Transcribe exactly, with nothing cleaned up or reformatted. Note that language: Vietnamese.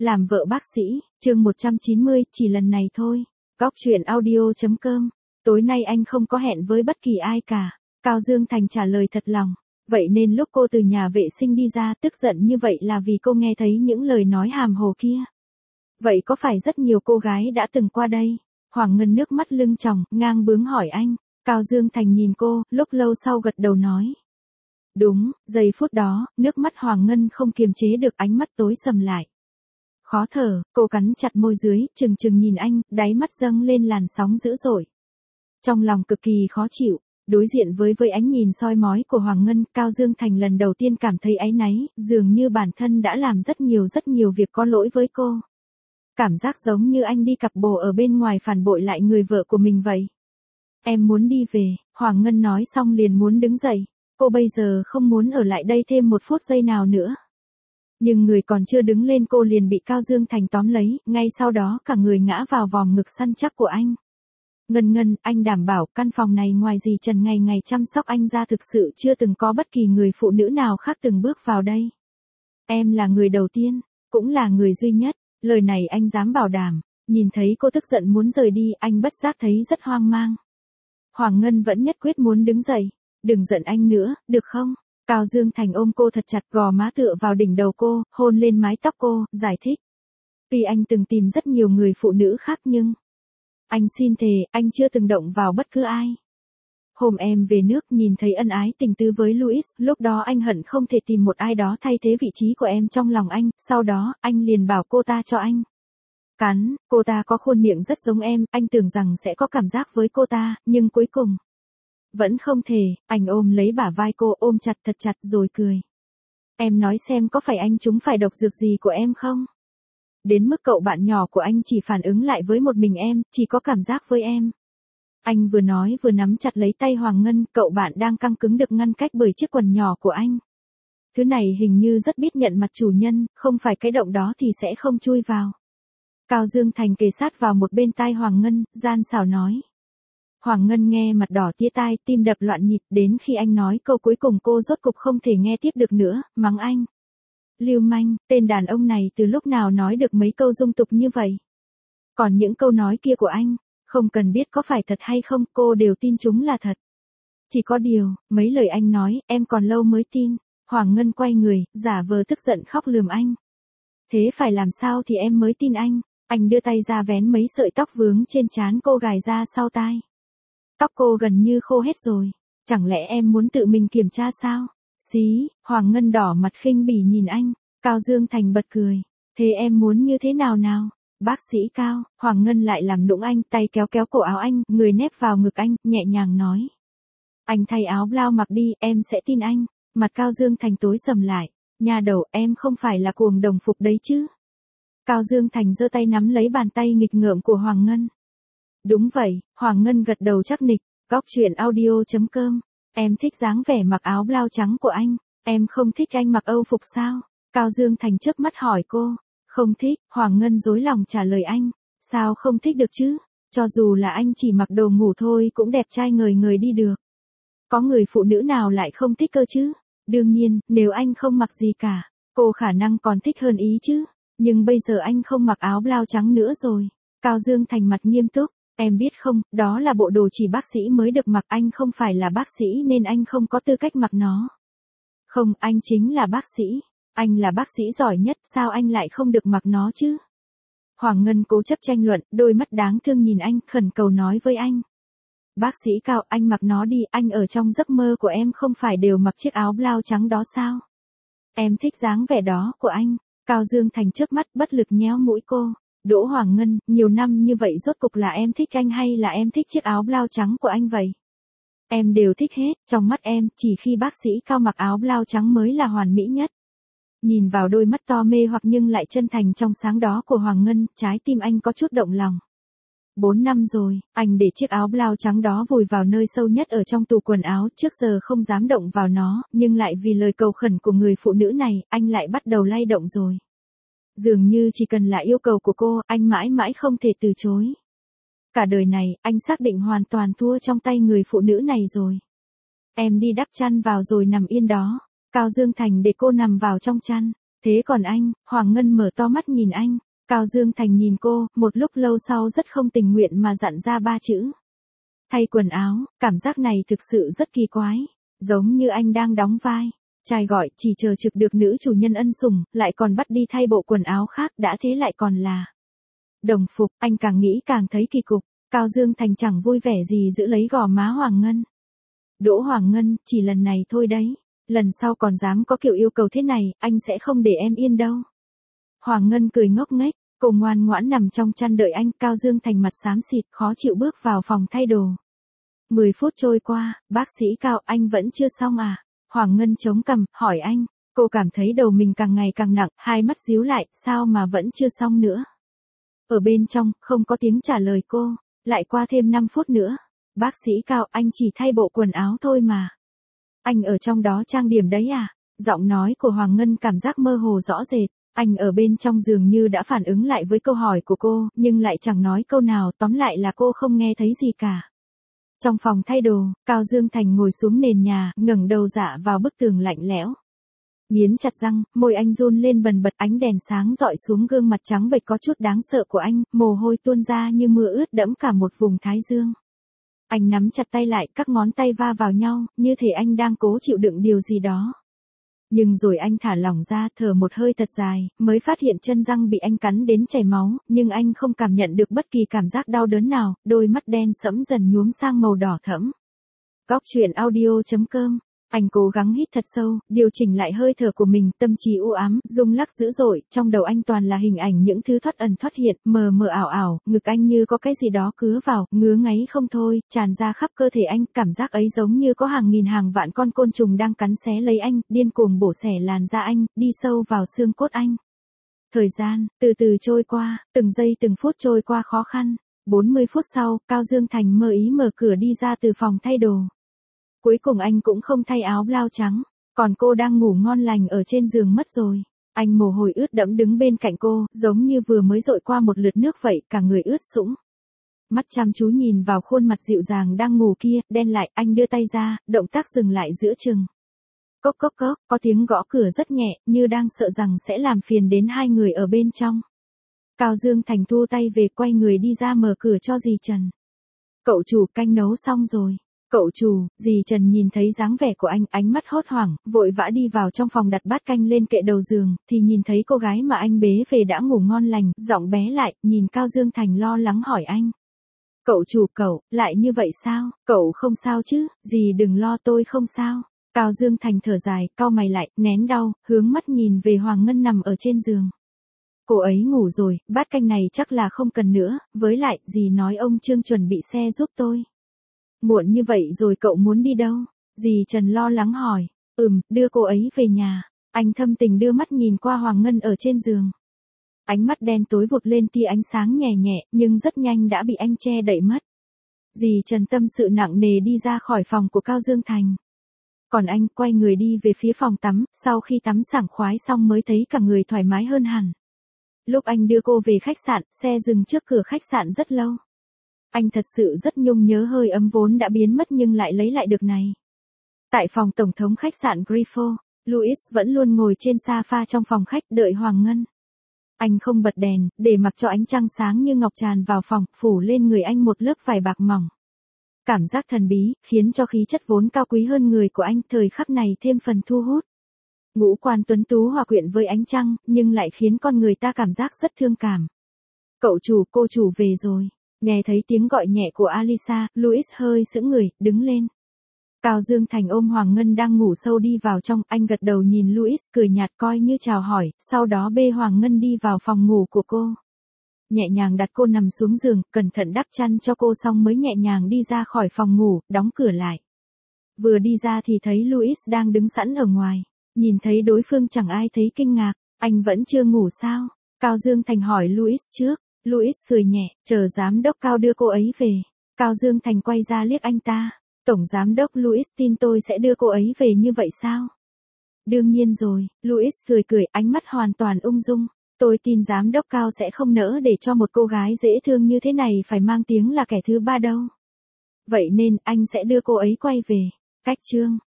Làm vợ bác sĩ, chương một trăm chín mươi, chỉ lần này thôi. Góc truyện audio chấm com. Tối nay anh không có hẹn với bất kỳ ai cả. Cao Dương Thành trả lời thật lòng. Vậy nên lúc cô từ nhà vệ sinh đi ra tức giận như vậy là vì cô nghe thấy những lời nói hàm hồ kia. Vậy có phải rất nhiều cô gái đã từng qua đây? Hoàng Ngân nước mắt lưng tròng, ngang bướng hỏi anh. Cao Dương Thành nhìn cô, lúc lâu sau gật đầu nói. Đúng, giây phút đó, nước mắt Hoàng Ngân không kiềm chế được, ánh mắt tối sầm lại. Khó thở, cô cắn chặt môi dưới, chừng chừng nhìn anh, đáy mắt dâng lên làn sóng dữ dội. Trong lòng cực kỳ khó chịu, đối diện với với ánh nhìn soi mói của Hoàng Ngân, Cao Dương Thành lần đầu tiên cảm thấy áy náy, dường như bản thân đã làm rất nhiều rất nhiều việc có lỗi với cô. Cảm giác giống như anh đi cặp bồ ở bên ngoài phản bội lại người vợ của mình vậy. Em muốn đi về, Hoàng Ngân nói xong liền muốn đứng dậy. Cô bây giờ không muốn ở lại đây thêm một phút giây nào nữa. Nhưng người còn chưa đứng lên cô liền bị Cao Dương Thành tóm lấy, ngay sau đó cả người ngã vào vòng ngực săn chắc của anh. Ngân Ngân, anh đảm bảo căn phòng này ngoài dì Trần ngày ngày chăm sóc anh ra thực sự chưa từng có bất kỳ người phụ nữ nào khác từng bước vào đây. Em là người đầu tiên, cũng là người duy nhất, lời này anh dám bảo đảm. Nhìn thấy cô tức giận muốn rời đi, anh bất giác thấy rất hoang mang. Hoàng Ngân vẫn nhất quyết muốn đứng dậy. Đừng giận anh nữa, được không? Cao Dương Thành ôm cô thật chặt, gò má tựa vào đỉnh đầu cô, hôn lên mái tóc cô, giải thích. Tuy anh từng tìm rất nhiều người phụ nữ khác nhưng... Anh xin thề, anh chưa từng động vào bất cứ ai. Hôm em về nước nhìn thấy ân ái tình tứ với Louis, lúc đó anh hận không thể tìm một ai đó thay thế vị trí của em trong lòng anh, sau đó, anh liền bảo cô ta cho anh. Cắn, cô ta có khuôn miệng rất giống em, anh tưởng rằng sẽ có cảm giác với cô ta, nhưng cuối cùng... Vẫn không thể, anh ôm lấy bả vai cô, ôm chặt thật chặt rồi cười. Em nói xem có phải anh trúng phải độc dược gì của em không? Đến mức cậu bạn nhỏ của anh chỉ phản ứng lại với một mình em, chỉ có cảm giác với em. Anh vừa nói vừa nắm chặt lấy tay Hoàng Ngân, cậu bạn đang căng cứng được ngăn cách bởi chiếc quần nhỏ của anh. Thứ này hình như rất biết nhận mặt chủ nhân, không phải cái động đó thì sẽ không chui vào. Cao Dương Thành kề sát vào một bên tai Hoàng Ngân, gian xảo nói. Hoàng Ngân nghe mặt đỏ tía tai, tim đập loạn nhịp, đến khi anh nói câu cuối cùng cô rốt cục không thể nghe tiếp được nữa, mắng anh. Lưu manh, tên đàn ông này từ lúc nào nói được mấy câu dung tục như vậy. Còn những câu nói kia của anh, không cần biết có phải thật hay không, cô đều tin chúng là thật. Chỉ có điều, mấy lời anh nói, em còn lâu mới tin. Hoàng Ngân quay người, giả vờ tức giận khóc lườm anh. Thế phải làm sao thì em mới tin anh? Anh đưa tay ra vén mấy sợi tóc vướng trên trán cô gài ra sau tai. Tóc cô gần như khô hết rồi. Chẳng lẽ em muốn tự mình kiểm tra sao? Xí, Hoàng Ngân đỏ mặt khinh bỉ nhìn anh. Cao Dương Thành bật cười. Thế em muốn như thế nào nào? Bác sĩ Cao, Hoàng Ngân lại làm nũng anh, tay kéo kéo cổ áo anh, người nép vào ngực anh, nhẹ nhàng nói. Anh thay áo blau mặc đi, em sẽ tin anh. Mặt Cao Dương Thành tối sầm lại. Nhà đầu, em không phải là cuồng đồng phục đấy chứ? Cao Dương Thành giơ tay nắm lấy bàn tay nghịch ngợm của Hoàng Ngân. Đúng vậy, Hoàng Ngân gật đầu chắc nịch. Góc truyện audio chấm com. Em thích dáng vẻ mặc áo blau trắng của anh. Em không thích anh mặc Âu phục sao? Cao Dương Thành chớp mắt hỏi cô. Không thích, Hoàng Ngân rối lòng trả lời anh. Sao không thích được chứ? Cho dù là anh chỉ mặc đồ ngủ thôi cũng đẹp trai ngời ngời đi được. Có người phụ nữ nào lại không thích cơ chứ? Đương nhiên, nếu anh không mặc gì cả, cô khả năng còn thích hơn ý chứ. Nhưng bây giờ anh không mặc áo blau trắng nữa rồi. Cao Dương Thành mặt nghiêm túc. Em biết không, đó là bộ đồ chỉ bác sĩ mới được mặc, anh không phải là bác sĩ nên anh không có tư cách mặc nó. Không, anh chính là bác sĩ. Anh là bác sĩ giỏi nhất, sao anh lại không được mặc nó chứ? Hoàng Ngân cố chấp tranh luận, đôi mắt đáng thương nhìn anh, khẩn cầu nói với anh. Bác sĩ Cao, anh mặc nó đi, anh ở trong giấc mơ của em không phải đều mặc chiếc áo blau trắng đó sao? Em thích dáng vẻ đó của anh. Cao Dương Thành chớp mắt bất lực nhéo mũi cô. Đỗ Hoàng Ngân, nhiều năm như vậy rốt cục là em thích anh hay là em thích chiếc áo blau trắng của anh vậy? Em đều thích hết, trong mắt em, chỉ khi bác sĩ Cao mặc áo blau trắng mới là hoàn mỹ nhất. Nhìn vào đôi mắt to mê hoặc nhưng lại chân thành trong sáng đó của Hoàng Ngân, trái tim anh có chút động lòng. Bốn năm rồi, anh để chiếc áo blau trắng đó vùi vào nơi sâu nhất ở trong tủ quần áo, trước giờ không dám động vào nó, nhưng lại vì lời cầu khẩn của người phụ nữ này, anh lại bắt đầu lay động rồi. Dường như chỉ cần là yêu cầu của cô, anh mãi mãi không thể từ chối. Cả đời này, anh xác định hoàn toàn thua trong tay người phụ nữ này rồi. Em đi đắp chăn vào rồi nằm yên đó. Cao Dương Thành để cô nằm vào trong chăn. Thế còn anh? Hoàng Ngân mở to mắt nhìn anh. Cao Dương Thành nhìn cô, một lúc lâu sau rất không tình nguyện mà dặn ra ba chữ. Thay quần áo, cảm giác này thực sự rất kỳ quái. Giống như anh đang đóng vai. Trai gọi, chỉ chờ trực được nữ chủ nhân ân sủng, lại còn bắt đi thay bộ quần áo khác, đã thế lại còn là đồng phục. Anh càng nghĩ càng thấy kỳ cục. Cao Dương Thành chẳng vui vẻ gì giữ lấy gò má Hoàng Ngân. Đỗ Hoàng Ngân, chỉ lần này thôi đấy. Lần sau còn dám có kiểu yêu cầu thế này, anh sẽ không để em yên đâu. Hoàng Ngân cười ngốc nghếch, cô ngoan ngoãn nằm trong chăn đợi anh. Cao Dương Thành mặt xám xịt, khó chịu bước vào phòng thay đồ. Mười phút trôi qua, bác sĩ Cao, anh vẫn chưa xong à? Hoàng Ngân chống cằm, hỏi anh. Cô cảm thấy đầu mình càng ngày càng nặng, hai mắt díu lại, sao mà vẫn chưa xong nữa? Ở bên trong, không có tiếng trả lời cô. Lại qua thêm năm phút nữa. Bác sĩ Cao, anh chỉ thay bộ quần áo thôi mà. Anh ở trong đó trang điểm đấy à? Giọng nói của Hoàng Ngân cảm giác mơ hồ rõ rệt. Anh ở bên trong dường như đã phản ứng lại với câu hỏi của cô, nhưng lại chẳng nói câu nào, tóm lại là cô không nghe thấy gì cả. Trong phòng thay đồ, Cao Dương Thành ngồi xuống nền nhà, ngẩng đầu dạ vào bức tường lạnh lẽo. Nghiến chặt răng, môi anh run lên bần bật, ánh đèn sáng rọi xuống gương mặt trắng bệch có chút đáng sợ của anh, mồ hôi tuôn ra như mưa ướt đẫm cả một vùng thái dương. Anh nắm chặt tay lại, các ngón tay va vào nhau, như thể anh đang cố chịu đựng điều gì đó. Nhưng rồi anh thả lỏng ra, thở một hơi thật dài, mới phát hiện chân răng bị anh cắn đến chảy máu, nhưng anh không cảm nhận được bất kỳ cảm giác đau đớn nào, đôi mắt đen sẫm dần nhuốm sang màu đỏ thẫm. Góc truyện audio chấm com. Anh cố gắng hít thật sâu, điều chỉnh lại hơi thở của mình, tâm trí u ám, rung lắc dữ dội, trong đầu anh toàn là hình ảnh những thứ thoát ẩn thoát hiện, mờ mờ ảo ảo, ngực anh như có cái gì đó cứa vào, ngứa ngáy không thôi, tràn ra khắp cơ thể anh, cảm giác ấy giống như có hàng nghìn hàng vạn con côn trùng đang cắn xé lấy anh, điên cuồng bổ xẻ làn da anh, đi sâu vào xương cốt anh. Thời gian, từ từ trôi qua, từng giây từng phút trôi qua khó khăn. bốn mươi phút sau, Cao Dương Thành mơ ý mở cửa đi ra từ phòng thay đồ. Cuối cùng anh cũng không thay áo blau trắng, còn cô đang ngủ ngon lành ở trên giường mất rồi. Anh mồ hôi ướt đẫm đứng bên cạnh cô, giống như vừa mới dội qua một lượt nước vậy, cả người ướt sũng. Mắt chăm chú nhìn vào khuôn mặt dịu dàng đang ngủ kia, đen lại, anh đưa tay ra, động tác dừng lại giữa chừng. Cốc cốc cốc, có tiếng gõ cửa rất nhẹ, như đang sợ rằng sẽ làm phiền đến hai người ở bên trong. Cao Dương Thành thu tay về, quay người đi ra mở cửa cho dì Trần. Cậu chủ, canh nấu xong rồi. Cậu chủ, dì Trần nhìn thấy dáng vẻ của anh, ánh mắt hốt hoảng, vội vã đi vào trong phòng đặt bát canh lên kệ đầu giường, thì nhìn thấy cô gái mà anh bế về đã ngủ ngon lành, giọng bé lại, nhìn Cao Dương Thành lo lắng hỏi anh. Cậu chủ, cậu, lại như vậy sao? Cậu không sao chứ? Dì đừng lo, tôi không sao. Cao Dương Thành thở dài, cau mày lại, nén đau, hướng mắt nhìn về Hoàng Ngân nằm ở trên giường. Cô ấy ngủ rồi, bát canh này chắc là không cần nữa, với lại, dì nói ông Trương chuẩn bị xe giúp tôi. Muộn như vậy rồi cậu muốn đi đâu? Dì Trần lo lắng hỏi. Ừm, đưa cô ấy về nhà. Anh thâm tình đưa mắt nhìn qua Hoàng Ngân ở trên giường. Ánh mắt đen tối vụt lên tia ánh sáng nhẹ nhẹ, nhưng rất nhanh đã bị anh che đậy mất. Dì Trần tâm sự nặng nề đi ra khỏi phòng của Cao Dương Thành. Còn anh quay người đi về phía phòng tắm, sau khi tắm sảng khoái xong mới thấy cả người thoải mái hơn hẳn. Lúc anh đưa cô về khách sạn, xe dừng trước cửa khách sạn rất lâu. Anh thật sự rất nhung nhớ hơi ấm vốn đã biến mất nhưng lại lấy lại được này. Tại phòng tổng thống khách sạn Grifo, Louis vẫn luôn ngồi trên sofa trong phòng khách đợi Hoàng Ngân. Anh không bật đèn, để mặc cho ánh trăng sáng như ngọc tràn vào phòng, phủ lên người anh một lớp vải bạc mỏng. Cảm giác thần bí, khiến cho khí chất vốn cao quý hơn người của anh thời khắc này thêm phần thu hút. Ngũ quan tuấn tú hòa quyện với ánh trăng, nhưng lại khiến con người ta cảm giác rất thương cảm. Cậu chủ, cô chủ về rồi. Nghe thấy tiếng gọi nhẹ của Alisa, Louis hơi sững người, đứng lên. Cao Dương Thành ôm Hoàng Ngân đang ngủ sâu đi vào trong, anh gật đầu nhìn Louis, cười nhạt coi như chào hỏi, sau đó bê Hoàng Ngân đi vào phòng ngủ của cô. Nhẹ nhàng đặt cô nằm xuống giường, cẩn thận đắp chăn cho cô xong mới nhẹ nhàng đi ra khỏi phòng ngủ, đóng cửa lại. Vừa đi ra thì thấy Louis đang đứng sẵn ở ngoài, nhìn thấy đối phương chẳng ai thấy kinh ngạc, anh vẫn chưa ngủ sao? Cao Dương Thành hỏi Louis trước. Louis cười nhẹ, chờ giám đốc Cao đưa cô ấy về. Cao Dương Thành quay ra liếc anh ta. Tổng giám đốc Louis tin tôi sẽ đưa cô ấy về như vậy sao? Đương nhiên rồi, Louis cười cười, ánh mắt hoàn toàn ung dung. Tôi tin giám đốc Cao sẽ không nỡ để cho một cô gái dễ thương như thế này phải mang tiếng là kẻ thứ ba đâu. Vậy nên, anh sẽ đưa cô ấy quay về. Cách chương.